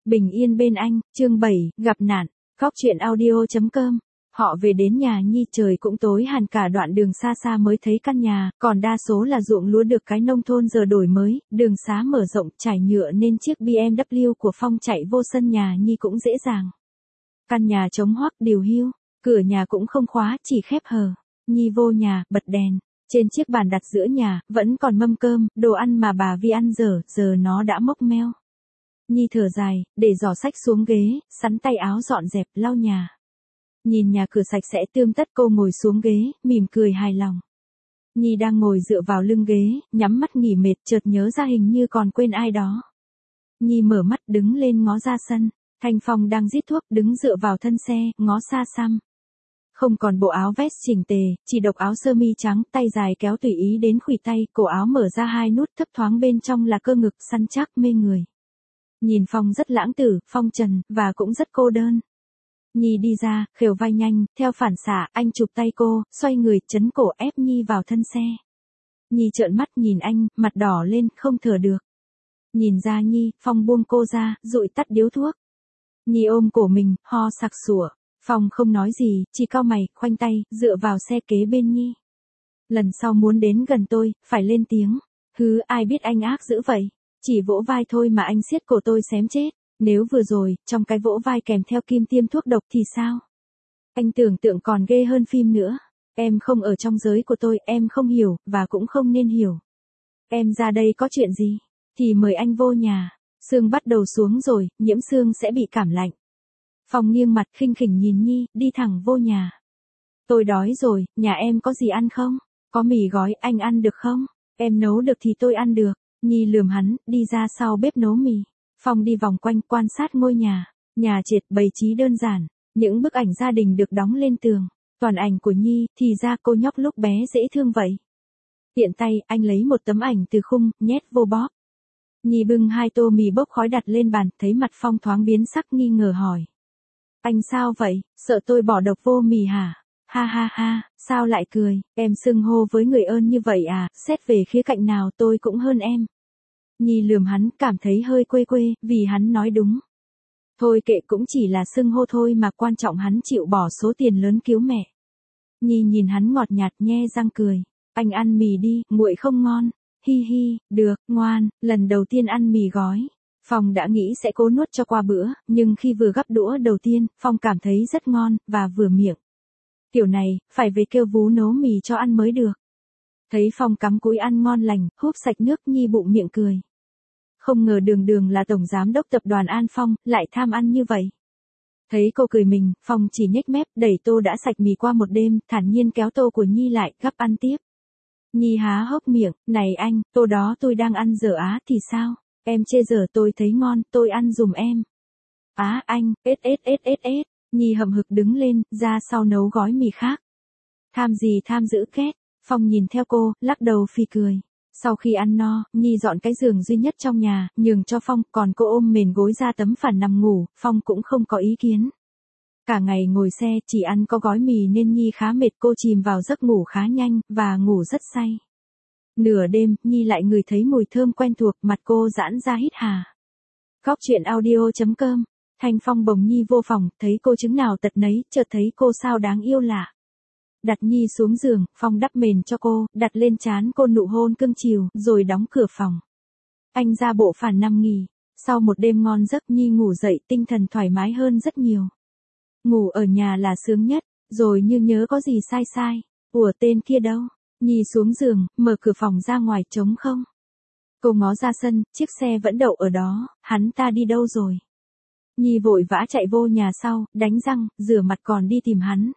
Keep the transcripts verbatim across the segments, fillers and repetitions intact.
Bình yên bên anh, chương bảy, gặp nạn, Cóc truyện audio chấm com. Họ về đến nhà Nhi trời cũng tối hẳn, cả đoạn đường xa xa mới thấy căn nhà, còn đa số là ruộng lúa được cái nông thôn giờ đổi mới, đường xá mở rộng trải nhựa nên chiếc bê em vê của Phong chạy vô sân nhà Nhi cũng dễ dàng. Căn nhà trống hoắc điều hiu, cửa nhà cũng không khóa, chỉ khép hờ. Nhi vô nhà, bật đèn. Trên chiếc bàn đặt giữa nhà, vẫn còn mâm cơm, đồ ăn mà bà Vi ăn dở, giờ nó đã mốc meo. Nhi thở dài, để giỏ sách xuống ghế, sắn tay áo dọn dẹp, lau nhà. Nhìn nhà cửa sạch sẽ tươm tất, cô ngồi xuống ghế, mỉm cười hài lòng. Nhi đang ngồi dựa vào lưng ghế, nhắm mắt nghỉ mệt, chợt nhớ ra hình như còn quên ai đó. Nhi mở mắt đứng lên ngó ra sân, Thanh Phong đang rít thuốc đứng dựa vào thân xe, ngó xa xăm. Không còn bộ áo vest chỉnh tề, chỉ độc áo sơ mi trắng, tay dài kéo tùy ý đến khuỷu tay, cổ áo mở ra hai nút, thấp thoáng bên trong là cơ ngực săn chắc mê người. Nhìn Phong rất lãng tử, phong trần, và cũng rất cô đơn. Nhi đi ra, khều vai nhanh, theo phản xạ, anh chụp tay cô, xoay người, chấn cổ ép Nhi vào thân xe. Nhi trợn mắt nhìn anh, mặt đỏ lên, không thở được. Nhìn ra Nhi, Phong buông cô ra, dụi tắt điếu thuốc. Nhi ôm cổ mình, ho sặc sủa. Phong không nói gì, chỉ cau mày, khoanh tay, dựa vào xe kế bên Nhi. Lần sau muốn đến gần tôi, phải lên tiếng. Hứ, ai biết anh ác dữ vậy. Chỉ vỗ vai thôi mà anh siết cổ tôi xém chết. Nếu vừa rồi, trong cái vỗ vai kèm theo kim tiêm thuốc độc thì sao? Anh tưởng tượng còn ghê hơn phim nữa. Em không ở trong giới của tôi, em không hiểu, và cũng không nên hiểu. Em ra đây có chuyện gì? Thì mời anh vô nhà. Sương bắt đầu xuống rồi, Nhiễm Sương sẽ bị cảm lạnh. Phong nghiêng mặt khinh khỉnh nhìn Nhi, đi thẳng vô nhà. Tôi đói rồi, nhà em có gì ăn không? Có mì gói, anh ăn được không? Em nấu được thì tôi ăn được. Nhi lườm hắn, đi ra sau bếp nấu mì. Phong đi vòng quanh quan sát ngôi nhà. Nhà trệt bày trí đơn giản. Những bức ảnh gia đình được đóng lên tường. Toàn ảnh của Nhi, thì ra cô nhóc lúc bé dễ thương vậy. Tiện tay, anh lấy một tấm ảnh từ khung, nhét vô bóp. Nhi bưng hai tô mì bốc khói đặt lên bàn, thấy mặt Phong thoáng biến sắc nghi ngờ hỏi. Anh sao vậy, sợ tôi bỏ độc vô mì hả? Ha ha ha, sao lại cười, em xưng hô với người ơn như vậy à, xét về khía cạnh nào tôi cũng hơn em. Nhi lườm hắn, cảm thấy hơi quê quê, vì hắn nói đúng. Thôi kệ, cũng chỉ là xưng hô thôi mà, quan trọng hắn chịu bỏ số tiền lớn cứu mẹ. Nhi nhìn hắn ngọt nhạt nhe răng cười. Anh ăn mì đi, nguội không ngon. Hi hi, được, ngoan, lần đầu tiên ăn mì gói. Phong đã nghĩ sẽ cố nuốt cho qua bữa, nhưng khi vừa gắp đũa đầu tiên, Phong cảm thấy rất ngon, và vừa miệng. Kiểu này, phải về kêu Vú nấu mì cho ăn mới được. Thấy Phong cắm cúi ăn ngon lành, húp sạch nước, Nhi bụng miệng cười. Không ngờ Đường Đường là tổng giám đốc tập đoàn An Phong, lại tham ăn như vậy. Thấy cô cười mình, Phong chỉ nhếch mép, đẩy tô đã sạch mì qua một đêm, thản nhiên kéo tô của Nhi lại, gắp ăn tiếp. Nhi há hốc miệng, này anh, tô đó tôi đang ăn dở á thì sao? Em chê dở tôi thấy ngon, tôi ăn dùm em. Á anh, ết ết ết ết ết. Nhi hậm hực đứng lên, ra sau nấu gói mì khác. Tham gì tham dữ két. Phong nhìn theo cô, lắc đầu phì cười. Sau khi ăn no, Nhi dọn cái giường duy nhất trong nhà, nhường cho Phong, còn cô ôm mền gối ra tấm phản nằm ngủ, Phong cũng không có ý kiến. Cả ngày ngồi xe, chỉ ăn có gói mì nên Nhi khá mệt, cô chìm vào giấc ngủ khá nhanh, và ngủ rất say. Nửa đêm, Nhi lại ngửi thấy mùi thơm quen thuộc, mặt cô giãn ra hít hà. Cóc truyện audio chấm com. Thanh Phong bồng Nhi vô phòng, thấy cô chứng nào tật nấy, chợt thấy cô sao đáng yêu lạ. Đặt Nhi xuống giường, Phong đắp mền cho cô, đặt lên trán cô nụ hôn cưng chiều, rồi đóng cửa phòng. Anh ra bộ phản nằm nghỉ. Sau một đêm ngon giấc, Nhi ngủ dậy, tinh thần thoải mái hơn rất nhiều. Ngủ ở nhà là sướng nhất, rồi như nhớ có gì sai sai. Ủa tên kia đâu? Nhi xuống giường, mở cửa phòng ra ngoài trống không. Cô ngó ra sân, chiếc xe vẫn đậu ở đó, hắn ta đi đâu rồi? Nhi vội vã chạy vô nhà sau, đánh răng, rửa mặt còn đi tìm hắn.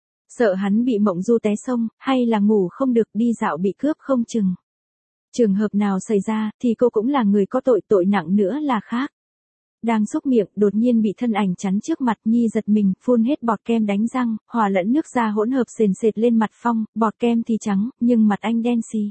Sợ hắn bị mộng du té sông, hay là ngủ không được, đi dạo bị cướp không chừng. Trường hợp nào xảy ra, thì cô cũng là người có tội, tội nặng nữa là khác. Đang xúc miệng, đột nhiên bị thân ảnh chắn trước mặt, Nhi giật mình, phun hết bọt kem đánh răng, hòa lẫn nước da hỗn hợp sền sệt lên mặt Phong, bọt kem thì trắng, nhưng mặt anh đen xì.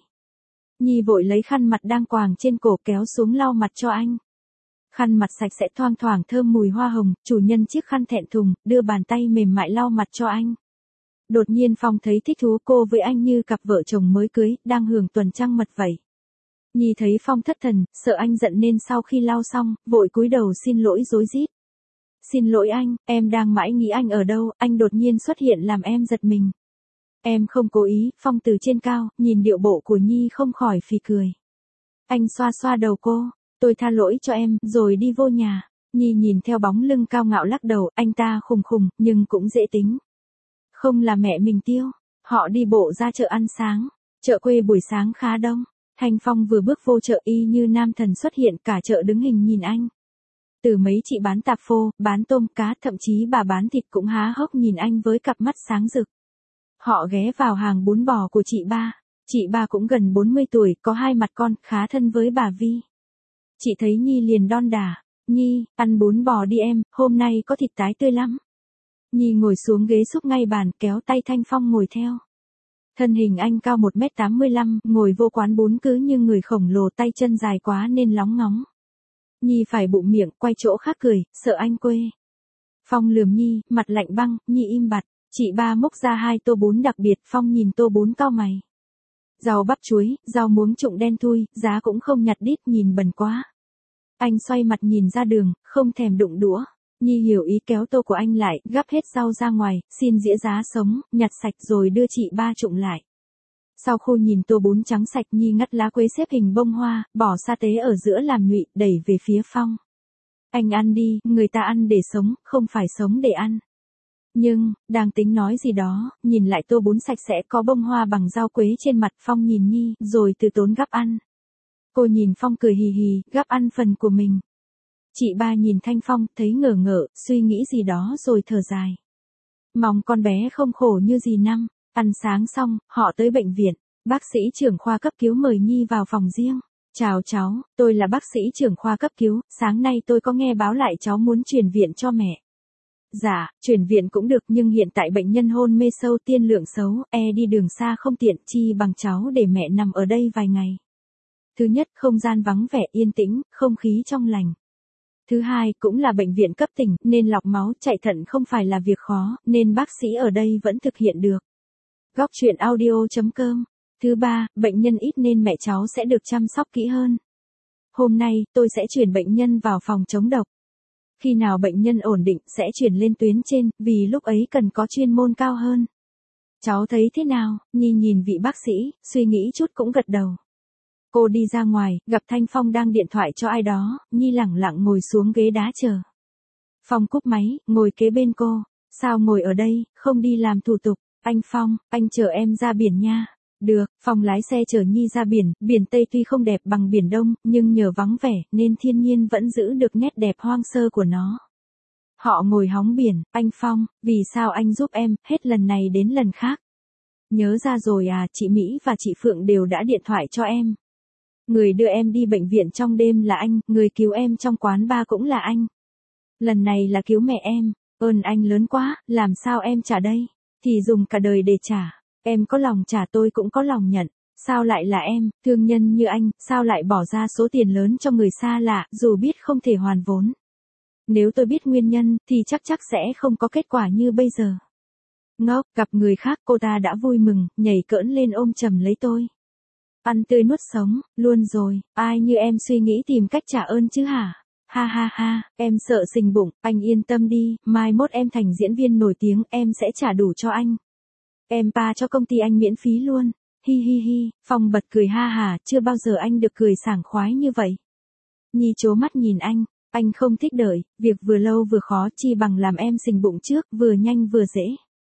Nhi vội lấy khăn mặt đang quàng trên cổ kéo xuống lau mặt cho anh. Khăn mặt sạch sẽ thoang thoảng thơm mùi hoa hồng, chủ nhân chiếc khăn thẹn thùng, đưa bàn tay mềm mại lau mặt cho anh. Đột nhiên Phong thấy thích thú, cô với anh như cặp vợ chồng mới cưới, đang hưởng tuần trăng mật vậy. Nhi thấy Phong thất thần, sợ anh giận nên sau khi lau xong, vội cúi đầu xin lỗi rối rít. Xin lỗi anh, em đang mãi nghĩ anh ở đâu, anh đột nhiên xuất hiện làm em giật mình. Em không cố ý, Phong từ trên cao, nhìn điệu bộ của Nhi không khỏi phì cười. Anh xoa xoa đầu cô, tôi tha lỗi cho em, rồi đi vô nhà. Nhi nhìn theo bóng lưng cao ngạo lắc đầu, anh ta khùng khùng, nhưng cũng dễ tính. Không là mẹ mình Tiêu, họ đi bộ ra chợ ăn sáng. Chợ quê buổi sáng khá đông. Thanh Phong vừa bước vô chợ y như nam thần xuất hiện, cả chợ đứng hình nhìn anh. Từ mấy chị bán tạp phô, bán tôm cá, thậm chí bà bán thịt cũng há hốc nhìn anh với cặp mắt sáng rực. Họ ghé vào hàng bún bò của chị ba. Chị ba cũng gần bốn mươi tuổi, có hai mặt con, khá thân với bà Vi. Chị thấy Nhi liền đon đả. Nhi, ăn bún bò đi em, hôm nay có thịt tái tươi lắm. Nhi ngồi xuống ghế xúc ngay bàn, kéo tay Thanh Phong ngồi theo. Thân hình anh cao một mét tám mươi lăm, ngồi vô quán bún cứ như người khổng lồ, tay chân dài quá nên lóng ngóng. Nhi phải bụng miệng, quay chỗ khác cười, sợ anh quê. Phong lườm Nhi, mặt lạnh băng, Nhi im bặt. Chị ba múc ra hai tô bún đặc biệt, Phong nhìn tô bún cau mày. Rau bắp chuối, rau muống trụng đen thui, giá cũng không nhặt đít, nhìn bẩn quá. Anh xoay mặt nhìn ra đường, không thèm đụng đũa. Nhi hiểu ý kéo tô của anh lại, gắp hết rau ra ngoài, xin dĩa giá sống, nhặt sạch rồi đưa chị ba trụng lại. Sau khi nhìn tô bún trắng sạch, Nhi ngắt lá quế xếp hình bông hoa, bỏ sa tế ở giữa làm nhụy, đẩy về phía Phong. Anh ăn đi, người ta ăn để sống, không phải sống để ăn. Nhưng, đang tính nói gì đó, nhìn lại tô bún sạch sẽ có bông hoa bằng rau quế trên mặt, Phong nhìn Nhi, rồi từ tốn gắp ăn. Cô nhìn Phong cười hì hì, gắp ăn phần của mình. Chị ba nhìn Thanh Phong, thấy ngờ ngợ, suy nghĩ gì đó rồi thở dài. Mong con bé không khổ như dì Năm. Ăn sáng xong, họ tới bệnh viện. Bác sĩ trưởng khoa cấp cứu mời Nhi vào phòng riêng. Chào cháu, tôi là bác sĩ trưởng khoa cấp cứu, sáng nay tôi có nghe báo lại cháu muốn chuyển viện cho mẹ. Dạ, chuyển viện cũng được nhưng hiện tại bệnh nhân hôn mê sâu, tiên lượng xấu, e đi đường xa không tiện, chi bằng cháu để mẹ nằm ở đây vài ngày. Thứ nhất, không gian vắng vẻ yên tĩnh, không khí trong lành. Thứ hai, cũng là bệnh viện cấp tỉnh, nên lọc máu, chạy thận không phải là việc khó, nên bác sĩ ở đây vẫn thực hiện được. Góc truyện audio chấm com. Thứ ba, bệnh nhân ít nên mẹ cháu sẽ được chăm sóc kỹ hơn. Hôm nay, tôi sẽ chuyển bệnh nhân vào phòng chống độc. Khi nào bệnh nhân ổn định, sẽ chuyển lên tuyến trên, vì lúc ấy cần có chuyên môn cao hơn. Cháu thấy thế nào? Nhi nhìn vị bác sĩ, suy nghĩ chút cũng gật đầu. Cô đi ra ngoài, gặp Thanh Phong đang điện thoại cho ai đó, Nhi lẳng lặng ngồi xuống ghế đá chờ. Phong cúp máy, ngồi kế bên cô. Sao ngồi ở đây, không đi làm thủ tục? Anh Phong, anh chở em ra biển nha. Được, Phong lái xe chở Nhi ra biển, biển Tây tuy không đẹp bằng biển Đông, nhưng nhờ vắng vẻ, nên thiên nhiên vẫn giữ được nét đẹp hoang sơ của nó. Họ ngồi hóng biển, anh Phong, vì sao anh giúp em, hết lần này đến lần khác? Nhớ ra rồi à, chị Mỹ và chị Phượng đều đã điện thoại cho em. Người đưa em đi bệnh viện trong đêm là anh, người cứu em trong quán bar cũng là anh. Lần này là cứu mẹ em, ơn anh lớn quá, làm sao em trả đây? Thì dùng cả đời để trả. Em có lòng trả tôi cũng có lòng nhận. Sao lại là em, thương nhân như anh, sao lại bỏ ra số tiền lớn cho người xa lạ, dù biết không thể hoàn vốn. Nếu tôi biết nguyên nhân, thì chắc chắc sẽ không có kết quả như bây giờ. Ngốc, gặp người khác cô ta đã vui mừng, nhảy cỡn lên ôm chầm lấy tôi. Ăn tươi nuốt sống, luôn rồi, ai như em suy nghĩ tìm cách trả ơn chứ hả? Ha ha ha, em sợ sình bụng, anh yên tâm đi, mai mốt em thành diễn viên nổi tiếng, em sẽ trả đủ cho anh. Em pa cho công ty anh miễn phí luôn. Hi hi hi, Phong bật cười ha hà, chưa bao giờ anh được cười sảng khoái như vậy. Nhi chố mắt nhìn anh, anh không thích đợi, việc vừa lâu vừa khó, chi bằng làm em sình bụng trước, vừa nhanh vừa dễ.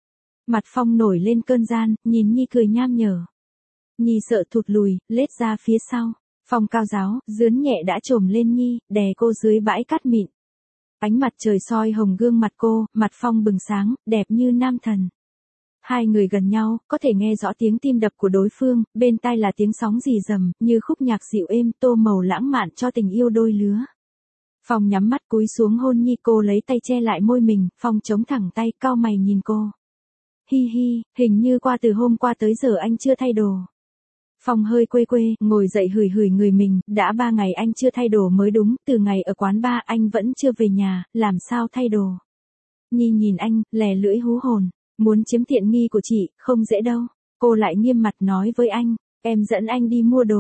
Mặt Phong nổi lên cơn gian, nhìn Nhi cười nham nhở. Nhi sợ thụt lùi, lết ra phía sau. Phong cao giáo, dướn nhẹ đã trồm lên Nhi, đè cô dưới bãi cát mịn. Ánh mặt trời soi hồng gương mặt cô, mặt Phong bừng sáng, đẹp như nam thần. Hai người gần nhau, có thể nghe rõ tiếng tim đập của đối phương, bên tai là tiếng sóng rì rầm, như khúc nhạc dịu êm, tô màu lãng mạn cho tình yêu đôi lứa. Phong nhắm mắt cúi xuống hôn Nhi, cô lấy tay che lại môi mình, Phong chống thẳng tay, cau mày nhìn cô. Hi hi, hình như qua từ hôm qua tới giờ anh chưa thay đồ. Phong hơi quê quê, ngồi dậy hửi hửi người mình, đã ba ngày anh chưa thay đồ mới đúng, từ ngày ở quán bar anh vẫn chưa về nhà, làm sao thay đồ. Nhi nhìn anh, lè lưỡi hú hồn. Muốn chiếm tiện nghi của chị, không dễ đâu. Cô lại nghiêm mặt nói với anh, em dẫn anh đi mua đồ.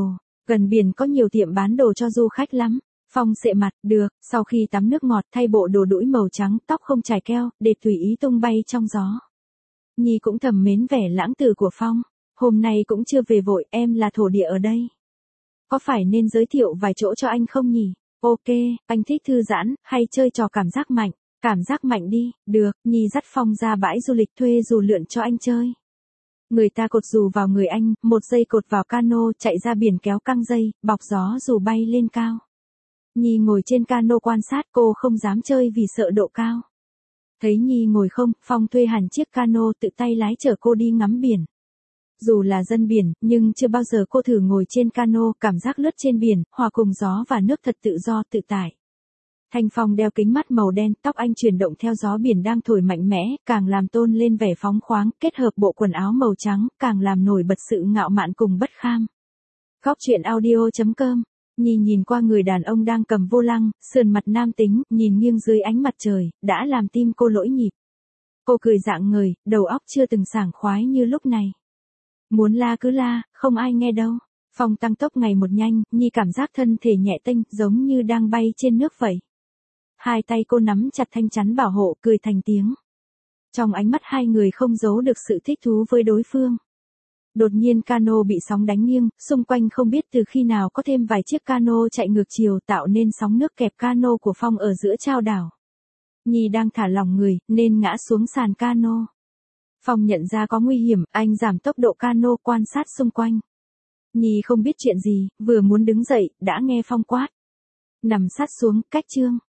Gần biển có nhiều tiệm bán đồ cho du khách lắm. Phong sệ mặt, được, sau khi tắm nước ngọt thay bộ đồ đũi màu trắng, tóc không chải keo, để tùy ý tung bay trong gió. Nhi cũng thầm mến vẻ lãng tử của Phong. Hôm nay cũng chưa về vội, em là thổ địa ở đây. Có phải nên giới thiệu vài chỗ cho anh không nhỉ? Ok, anh thích thư giãn, hay chơi trò cảm giác mạnh? Cảm giác mạnh đi, được, Nhi dắt Phong ra bãi du lịch thuê dù lượn cho anh chơi. Người ta cột dù vào người anh, một dây cột vào cano, chạy ra biển kéo căng dây, bọc gió dù bay lên cao. Nhi ngồi trên cano quan sát, cô không dám chơi vì sợ độ cao. Thấy Nhi ngồi không, Phong thuê hẳn chiếc cano tự tay lái chở cô đi ngắm biển. Dù là dân biển, nhưng chưa bao giờ cô thử ngồi trên cano, cảm giác lướt trên biển, hòa cùng gió và nước thật tự do tự tại. Thanh Phong đeo kính mắt màu đen, tóc anh chuyển động theo gió biển đang thổi mạnh mẽ, càng làm tôn lên vẻ phóng khoáng, kết hợp bộ quần áo màu trắng, càng làm nổi bật sự ngạo mạn cùng bất kham. Góc truyện audio chấm com. Nhi nhìn qua người đàn ông đang cầm vô lăng, sườn mặt nam tính, nhìn nghiêng dưới ánh mặt trời, đã làm tim cô lỗi nhịp. Cô cười rạng ngời, đầu óc chưa từng sảng khoái như lúc này. Muốn la cứ la, không ai nghe đâu. Phong tăng tốc ngày một nhanh, Nhi cảm giác thân thể nhẹ tênh, giống như đang bay trên nước vậy. Hai tay cô nắm chặt thanh chắn bảo hộ, cười thành tiếng. Trong ánh mắt hai người không giấu được sự thích thú với đối phương. Đột nhiên cano bị sóng đánh nghiêng, xung quanh không biết từ khi nào có thêm vài chiếc cano chạy ngược chiều tạo nên sóng nước kẹp cano của Phong ở giữa chao đảo. Nhi đang thả lỏng người, nên ngã xuống sàn cano. Phong nhận ra có nguy hiểm, anh giảm tốc độ cano quan sát xung quanh. Nhi không biết chuyện gì, vừa muốn đứng dậy, đã nghe Phong quát. Nằm sát xuống, cách chương.